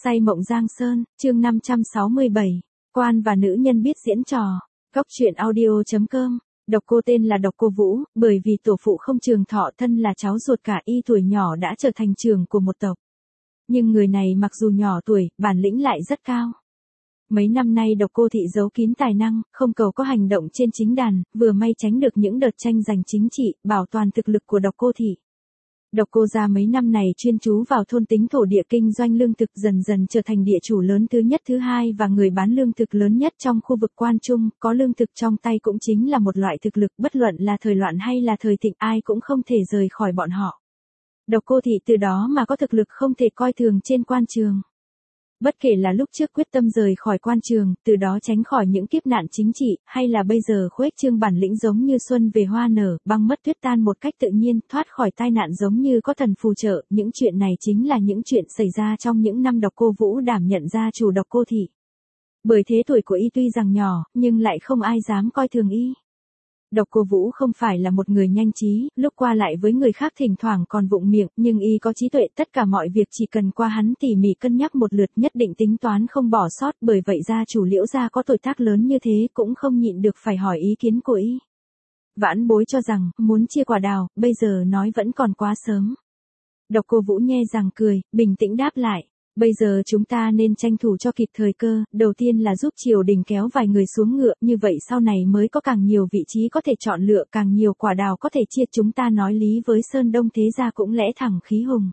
Say mộng Giang Sơn, chương 567. Quan và nữ nhân biết diễn trò. Góc truyện audio.com. Độc cô tên là Độc Cô Vũ, bởi vì tổ phụ không trường thọ thân là cháu ruột cả y tuổi nhỏ đã trở thành trưởng của một tộc. Nhưng người này mặc dù nhỏ tuổi, bản lĩnh lại rất cao. Mấy năm nay Độc Cô thị giấu kín tài năng, không cầu có hành động trên chính đàn, vừa may tránh được những đợt tranh giành chính trị, bảo toàn thực lực của Độc Cô thị. Độc Cô gia mấy năm này chuyên chú vào thôn tính thổ địa kinh doanh lương thực, dần dần trở thành địa chủ lớn thứ nhất thứ hai và người bán lương thực lớn nhất trong khu vực Quan Trung, có lương thực trong tay cũng chính là một loại thực lực, bất luận là thời loạn hay là thời thịnh ai cũng không thể rời khỏi bọn họ. Độc Cô thị từ đó mà có thực lực không thể coi thường trên quan trường. Bất kể là lúc trước quyết tâm rời khỏi quan trường, từ đó tránh khỏi những kiếp nạn chính trị, hay là bây giờ khuếch trương bản lĩnh giống như xuân về hoa nở, băng mất tuyết tan một cách tự nhiên, thoát khỏi tai nạn giống như có thần phù trợ, những chuyện này chính là những chuyện xảy ra trong những năm Độc Cô Vũ đảm nhận gia chủ Độc Cô thị. Bởi thế tuổi của y tuy rằng nhỏ, nhưng lại không ai dám coi thường y. Độc Cô Vũ không phải là một người nhanh trí, lúc qua lại với người khác thỉnh thoảng còn vụng miệng, nhưng y có trí tuệ, tất cả mọi việc chỉ cần qua hắn tỉ mỉ cân nhắc một lượt nhất định tính toán không bỏ sót, bởi vậy gia chủ Liễu gia có tuổi tác lớn như thế cũng không nhịn được phải hỏi ý kiến của y. Vãn bối cho rằng, muốn chia quả đào, bây giờ nói vẫn còn quá sớm. Độc Cô Vũ nhe răng cười, bình tĩnh đáp lại. Bây giờ chúng ta nên tranh thủ cho kịp thời cơ, đầu tiên là giúp triều đình kéo vài người xuống ngựa, như vậy sau này mới có càng nhiều vị trí có thể chọn lựa, càng nhiều quả đào có thể chia. Chúng ta nói lý với Sơn Đông thế gia cũng lẽ thẳng khí hùng.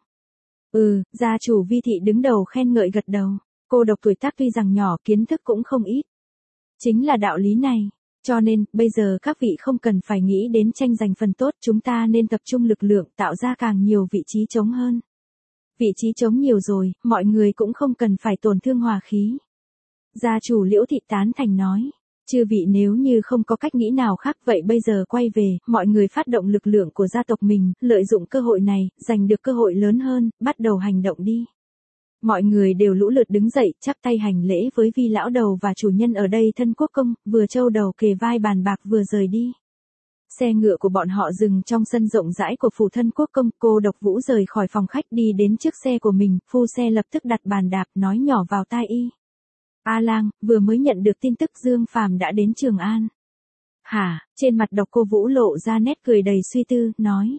Gia chủ Vi thị đứng đầu khen ngợi gật đầu. Cô độc tuổi tác tuy rằng nhỏ, kiến thức cũng không ít. Chính là đạo lý này. Cho nên, bây giờ các vị không cần phải nghĩ đến tranh giành phần tốt, chúng ta nên tập trung lực lượng tạo ra càng nhiều vị trí trống hơn. Vị trí trống nhiều rồi, mọi người cũng không cần phải tổn thương hòa khí. Gia chủ Liễu thị tán thành nói. Chư vị nếu như không có cách nghĩ nào khác vậy bây giờ quay về, mọi người phát động lực lượng của gia tộc mình, lợi dụng cơ hội này, giành được cơ hội lớn hơn, bắt đầu hành động đi. Mọi người đều lũ lượt đứng dậy, chắp tay hành lễ với Vi lão đầu và chủ nhân ở đây Thân Quốc công, vừa châu đầu kề vai bàn bạc vừa rời đi. Xe ngựa của bọn họ dừng trong sân rộng rãi của phủ Thân Quốc công, cô Độc Vũ rời khỏi phòng khách đi đến trước xe của mình, phu xe lập tức đặt bàn đạp, nói nhỏ vào tai y. A Lang, vừa mới nhận được tin tức Dương Phàm đã đến Trường An. Hả? Trên mặt Độc Cô Vũ lộ ra nét cười đầy suy tư, nói.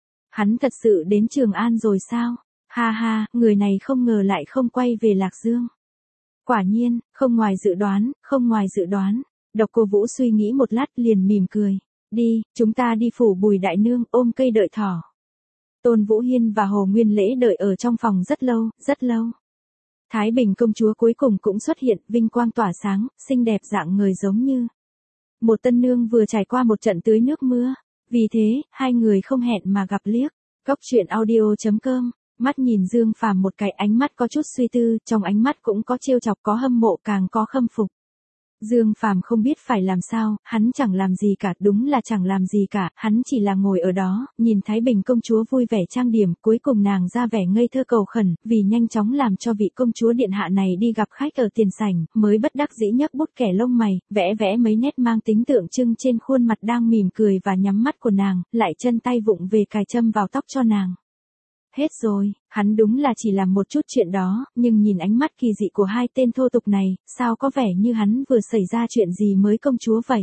Hắn thật sự đến Trường An rồi sao? Ha ha, người này không ngờ lại không quay về Lạc Dương. Quả nhiên, không ngoài dự đoán, không ngoài dự đoán. Độc Cô Vũ suy nghĩ một lát liền mỉm cười. Đi, chúng ta đi phủ Bùi đại nương, ôm cây đợi thỏ. Tôn Vũ Hiên và Hồ Nguyên Lễ đợi ở trong phòng rất lâu, rất lâu. Thái Bình công chúa cuối cùng cũng xuất hiện, vinh quang tỏa sáng, xinh đẹp dạng người giống như một tân nương vừa trải qua một trận tưới nước mưa. Vì thế, hai người không hẹn mà gặp liếc. Góc truyện audio.com. Mắt nhìn Dương Phàm một cái, ánh mắt có chút suy tư, trong ánh mắt cũng có trêu chọc, có hâm mộ, càng có khâm phục. Dương Phàm không biết phải làm sao, hắn chẳng làm gì cả, đúng là chẳng làm gì cả, hắn chỉ là ngồi ở đó, nhìn Thái Bình công chúa vui vẻ trang điểm, cuối cùng nàng ra vẻ ngây thơ cầu khẩn, vì nhanh chóng làm cho vị công chúa điện hạ này đi gặp khách ở tiền sảnh, mới bất đắc dĩ nhấc bút kẻ lông mày, vẽ vẽ mấy nét mang tính tượng trưng trên khuôn mặt đang mỉm cười và nhắm mắt của nàng, lại chân tay vụng về cài châm vào tóc cho nàng. Hết rồi, hắn đúng là chỉ làm một chút chuyện đó, nhưng nhìn ánh mắt kỳ dị của hai tên thô tục này, sao có vẻ như hắn vừa xảy ra chuyện gì mới công chúa vậy.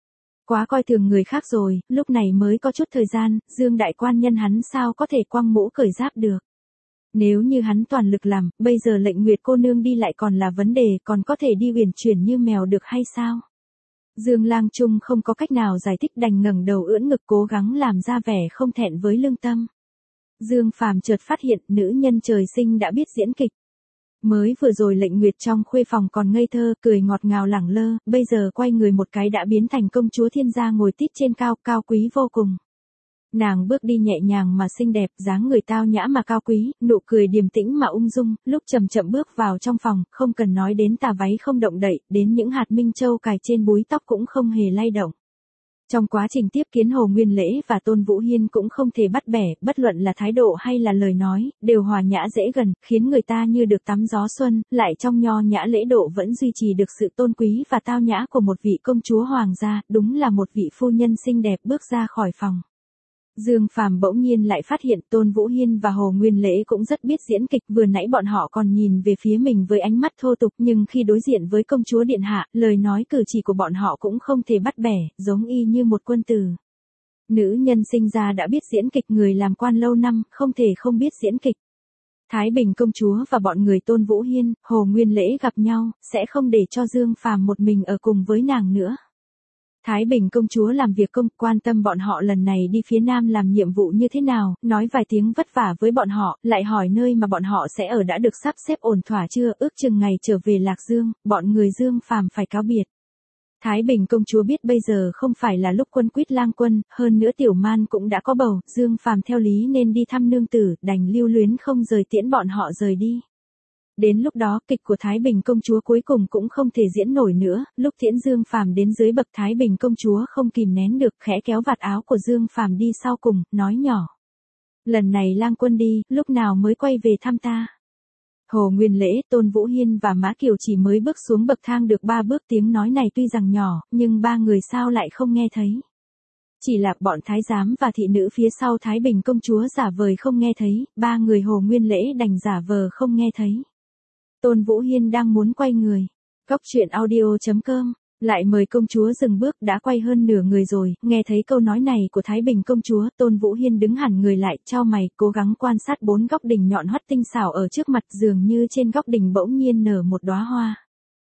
Quá coi thường người khác rồi, lúc này mới có chút thời gian, Dương đại quan nhân hắn sao có thể quăng mũ cởi giáp được. Nếu như hắn toàn lực làm, bây giờ lệnh Nguyệt cô nương đi lại còn là vấn đề, còn có thể đi uyển chuyển như mèo được hay sao? Dương Lang Trung không có cách nào giải thích, đành ngẩng đầu ưỡn ngực cố gắng làm ra vẻ không thẹn với lương tâm. Dương Phàm chợt phát hiện nữ nhân trời sinh đã biết diễn kịch. Mới vừa rồi lệnh Nguyệt trong khuê phòng còn ngây thơ, cười ngọt ngào lẳng lơ, bây giờ quay người một cái đã biến thành công chúa thiên gia ngồi tít trên cao, cao quý vô cùng. Nàng bước đi nhẹ nhàng mà xinh đẹp, dáng người tao nhã mà cao quý, nụ cười điềm tĩnh mà ung dung, lúc chậm chậm bước vào trong phòng, không cần nói đến tà váy không động đậy, đến những hạt minh châu cài trên búi tóc cũng không hề lay động. Trong quá trình tiếp kiến Hồ Nguyên Lễ và Tôn Vũ Hiên cũng không thể bắt bẻ, bất luận là thái độ hay là lời nói, đều hòa nhã dễ gần, khiến người ta như được tắm gió xuân, lại trong nho nhã lễ độ vẫn duy trì được sự tôn quý và tao nhã của một vị công chúa hoàng gia, đúng là một vị phu nhân xinh đẹp bước ra khỏi phòng. Dương Phàm bỗng nhiên lại phát hiện Tôn Vũ Hiên và Hồ Nguyên Lễ cũng rất biết diễn kịch, vừa nãy bọn họ còn nhìn về phía mình với ánh mắt thô tục, nhưng khi đối diện với công chúa điện hạ, lời nói cử chỉ của bọn họ cũng không thể bắt bẻ, giống y như một quân tử. Nữ nhân sinh ra đã biết diễn kịch, người làm quan lâu năm, không thể không biết diễn kịch. Thái Bình công chúa và bọn người Tôn Vũ Hiên, Hồ Nguyên Lễ gặp nhau, sẽ không để cho Dương Phàm một mình ở cùng với nàng nữa. Thái Bình công chúa làm việc công, quan tâm bọn họ lần này đi phía Nam làm nhiệm vụ như thế nào, nói vài tiếng vất vả với bọn họ, lại hỏi nơi mà bọn họ sẽ ở đã được sắp xếp ổn thỏa chưa, ước chừng ngày trở về Lạc Dương, bọn người Dương Phàm phải cáo biệt. Thái Bình công chúa biết bây giờ không phải là lúc quân quyết lang quân, hơn nữa Tiểu Man cũng đã có bầu, Dương Phàm theo lý nên đi thăm nương tử, đành lưu luyến không rời tiễn bọn họ rời đi. Đến lúc đó, kịch của Thái Bình công chúa cuối cùng cũng không thể diễn nổi nữa, lúc tiễn Dương Phàm đến dưới bậc, Thái Bình công chúa không kìm nén được, khẽ kéo vạt áo của Dương Phàm đi sau cùng, nói nhỏ: "Lần này lang quân đi, lúc nào mới quay về thăm ta?" Hồ Nguyên Lễ, Tôn Vũ Hiên và Mã Kiều chỉ mới bước xuống bậc thang được 3 bước, tiếng nói này tuy rằng nhỏ, nhưng ba người sao lại không nghe thấy. Chỉ là bọn thái giám và thị nữ phía sau Thái Bình công chúa giả vời không nghe thấy, ba người Hồ Nguyên Lễ đành giả vờ không nghe thấy. Tôn Vũ Hiên đang muốn quay người. Góc truyện audio.com lại mời công chúa dừng bước, đã quay hơn nửa người rồi, nghe thấy câu nói này của Thái Bình công chúa, Tôn Vũ Hiên đứng hẳn người lại, chau mày, cố gắng quan sát 4 góc đỉnh nhọn hoắt tinh xảo ở trước mặt, dường như trên góc đỉnh bỗng nhiên nở một đóa hoa.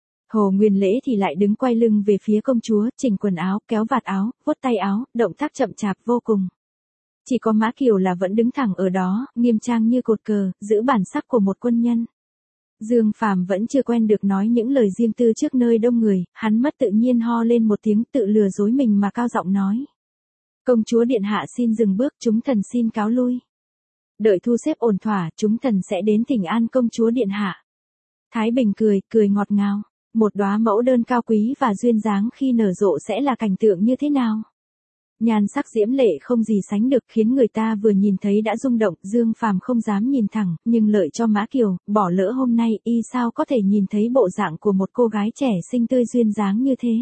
Hồ Nguyên Lễ thì lại đứng quay lưng về phía công chúa, chỉnh quần áo, kéo vạt áo, vuốt tay áo, động tác chậm chạp vô cùng. Chỉ có Mã Kiều là vẫn đứng thẳng ở đó, nghiêm trang như cột cờ, giữ bản sắc của một quân nhân. Dương Phàm vẫn chưa quen được nói những lời riêng tư trước nơi đông người, hắn mất tự nhiên ho lên một tiếng, tự lừa dối mình mà cao giọng nói: "Công chúa điện hạ xin dừng bước, chúng thần xin cáo lui. Đợi thu xếp ổn thỏa, chúng thần sẽ đến thỉnh an công chúa điện hạ." Thái Bình cười ngọt ngào. Một đóa mẫu đơn cao quý và duyên dáng khi nở rộ sẽ là cảnh tượng như thế nào? Nhan sắc diễm lệ không gì sánh được, khiến người ta vừa nhìn thấy đã rung động. Dương Phàm không dám nhìn thẳng, nhưng lợi cho Mã Kiều, bỏ lỡ hôm nay, y sao có thể nhìn thấy bộ dạng của một cô gái trẻ xinh tươi duyên dáng như thế.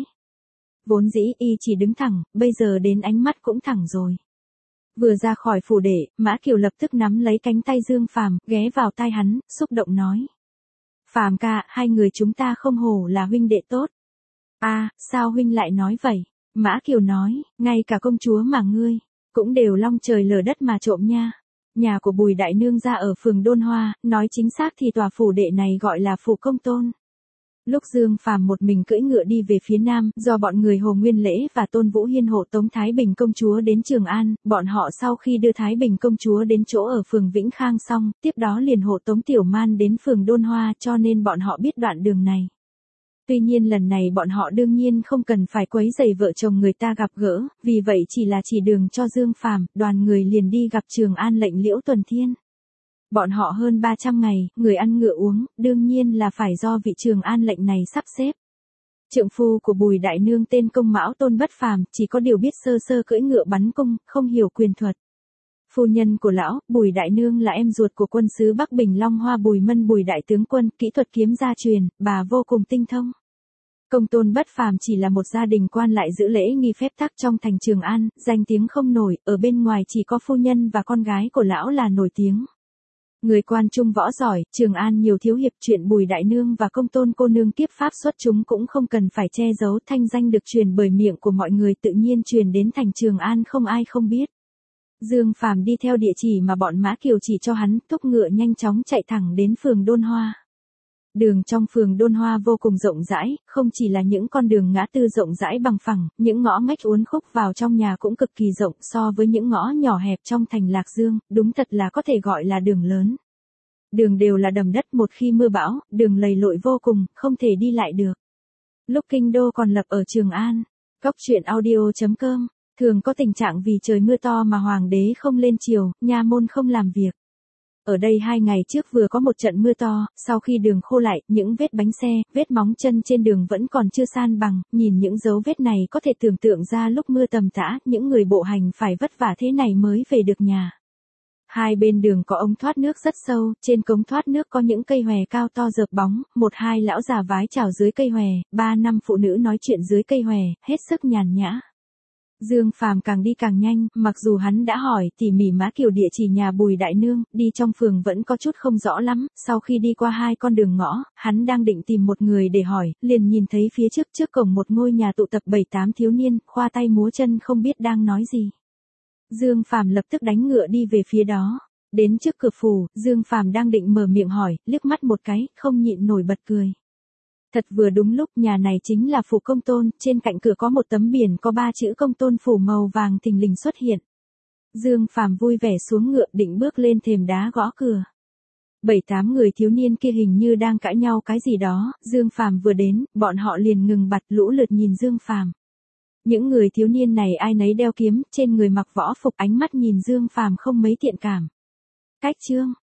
Vốn dĩ y chỉ đứng thẳng, bây giờ đến ánh mắt cũng thẳng rồi. Vừa ra khỏi phủ đệ, Mã Kiều lập tức nắm lấy cánh tay Dương Phàm, ghé vào tai hắn, xúc động nói: "Phàm ca, hai người chúng ta không hổ là huynh đệ tốt." "À, sao huynh lại nói vậy?" Mã Kiều nói: "Ngay cả công chúa mà ngươi, cũng đều long trời lở đất mà trộm nha. Nhà của Bùi đại nương gia ở phường Đôn Hoa, nói chính xác thì tòa phủ đệ này gọi là phủ Công Tôn." Lúc Dương Phàm một mình cưỡi ngựa đi về phía Nam, do bọn người Hồ Nguyên Lễ và Tôn Vũ Hiên hộ tống Thái Bình công chúa đến Trường An, bọn họ sau khi đưa Thái Bình công chúa đến chỗ ở phường Vĩnh Khang xong, tiếp đó liền hộ tống Tiểu Man đến phường Đôn Hoa, cho nên bọn họ biết đoạn đường này. Tuy nhiên lần này bọn họ đương nhiên không cần phải quấy rầy vợ chồng người ta gặp gỡ, vì vậy chỉ là chỉ đường cho Dương Phàm, đoàn người liền đi gặp Trường An lệnh Liễu Tuần Thiên. Bọn họ hơn 300 ngày, người ăn ngựa uống, đương nhiên là phải do vị Trường An lệnh này sắp xếp. Trượng phu của Bùi đại nương tên Công Mão Tôn Bất Phàm, chỉ có điều biết sơ sơ cưỡi ngựa bắn cung, không hiểu quyền thuật. Phu nhân của lão, Bùi đại nương là em ruột của quân sứ Bắc Bình Long Hoa Bùi Mân Bùi đại tướng quân, kỹ thuật kiếm gia truyền, bà vô cùng tinh thông. Công Tôn Bất Phàm chỉ là một gia đình quan lại giữ lễ nghi phép tắc trong thành Trường An, danh tiếng không nổi, ở bên ngoài chỉ có phu nhân và con gái của lão là nổi tiếng. Người quan trung võ giỏi, Trường An nhiều thiếu hiệp, chuyện Bùi đại nương và Công Tôn cô nương kiếp pháp xuất chúng cũng không cần phải che giấu, thanh danh được truyền bởi miệng của mọi người tự nhiên truyền đến thành Trường An không ai không biết. Dương Phàm đi theo địa chỉ mà bọn Mã Kiều chỉ cho hắn, thúc ngựa nhanh chóng chạy thẳng đến phường Đôn Hoa. Đường trong phường Đôn Hoa vô cùng rộng rãi, không chỉ là những con đường ngã tư rộng rãi bằng phẳng, những ngõ ngách uốn khúc vào trong nhà cũng cực kỳ rộng, so với những ngõ nhỏ hẹp trong thành Lạc Dương, đúng thật là có thể gọi là đường lớn. Đường đều là đầm đất, một khi mưa bão, đường lầy lội vô cùng, không thể đi lại được. Lúc kinh đô còn lập ở Trường An, góc truyện audio.com, thường có tình trạng vì trời mưa to mà hoàng đế không lên triều, nha môn không làm việc. Ở đây 2 ngày trước vừa có một trận mưa to, sau khi đường khô lại, những vết bánh xe, vết móng chân trên đường vẫn còn chưa san bằng, nhìn những dấu vết này có thể tưởng tượng ra lúc mưa tầm tã, những người bộ hành phải vất vả thế này mới về được nhà. Hai bên đường có ống thoát nước rất sâu, trên cống thoát nước có những cây hòe cao to rợp bóng, 1-2 lão già vái chào dưới cây hòe, 3-5 phụ nữ nói chuyện dưới cây hòe, hết sức nhàn nhã. Dương Phàm càng đi càng nhanh, mặc dù hắn đã hỏi tỉ mỉ Mã Kiều địa chỉ nhà Bùi Đại Nương, đi trong phường vẫn có chút không rõ lắm, sau khi đi qua 2 con đường ngõ, hắn đang định tìm một người để hỏi, liền nhìn thấy phía trước cổng một ngôi nhà tụ tập 7-8 thiếu niên, khoa tay múa chân không biết đang nói gì. Dương Phàm lập tức đánh ngựa đi về phía đó. Đến trước cửa phủ, Dương Phàm đang định mở miệng hỏi, liếc mắt một cái, không nhịn nổi bật cười. Thật vừa đúng lúc, nhà này chính là phủ Công Tôn, trên cạnh cửa có một tấm biển có 3 chữ Công Tôn phủ màu vàng thình lình xuất hiện. Dương Phàm vui vẻ xuống ngựa định bước lên thềm đá gõ cửa. 7-8 người thiếu niên kia hình như đang cãi nhau cái gì đó, Dương Phàm vừa đến, bọn họ liền ngừng bặt lũ lượt nhìn Dương Phàm. Những người thiếu niên này ai nấy đeo kiếm, trên người mặc võ phục, ánh mắt nhìn Dương Phàm không mấy thiện cảm. Cách chương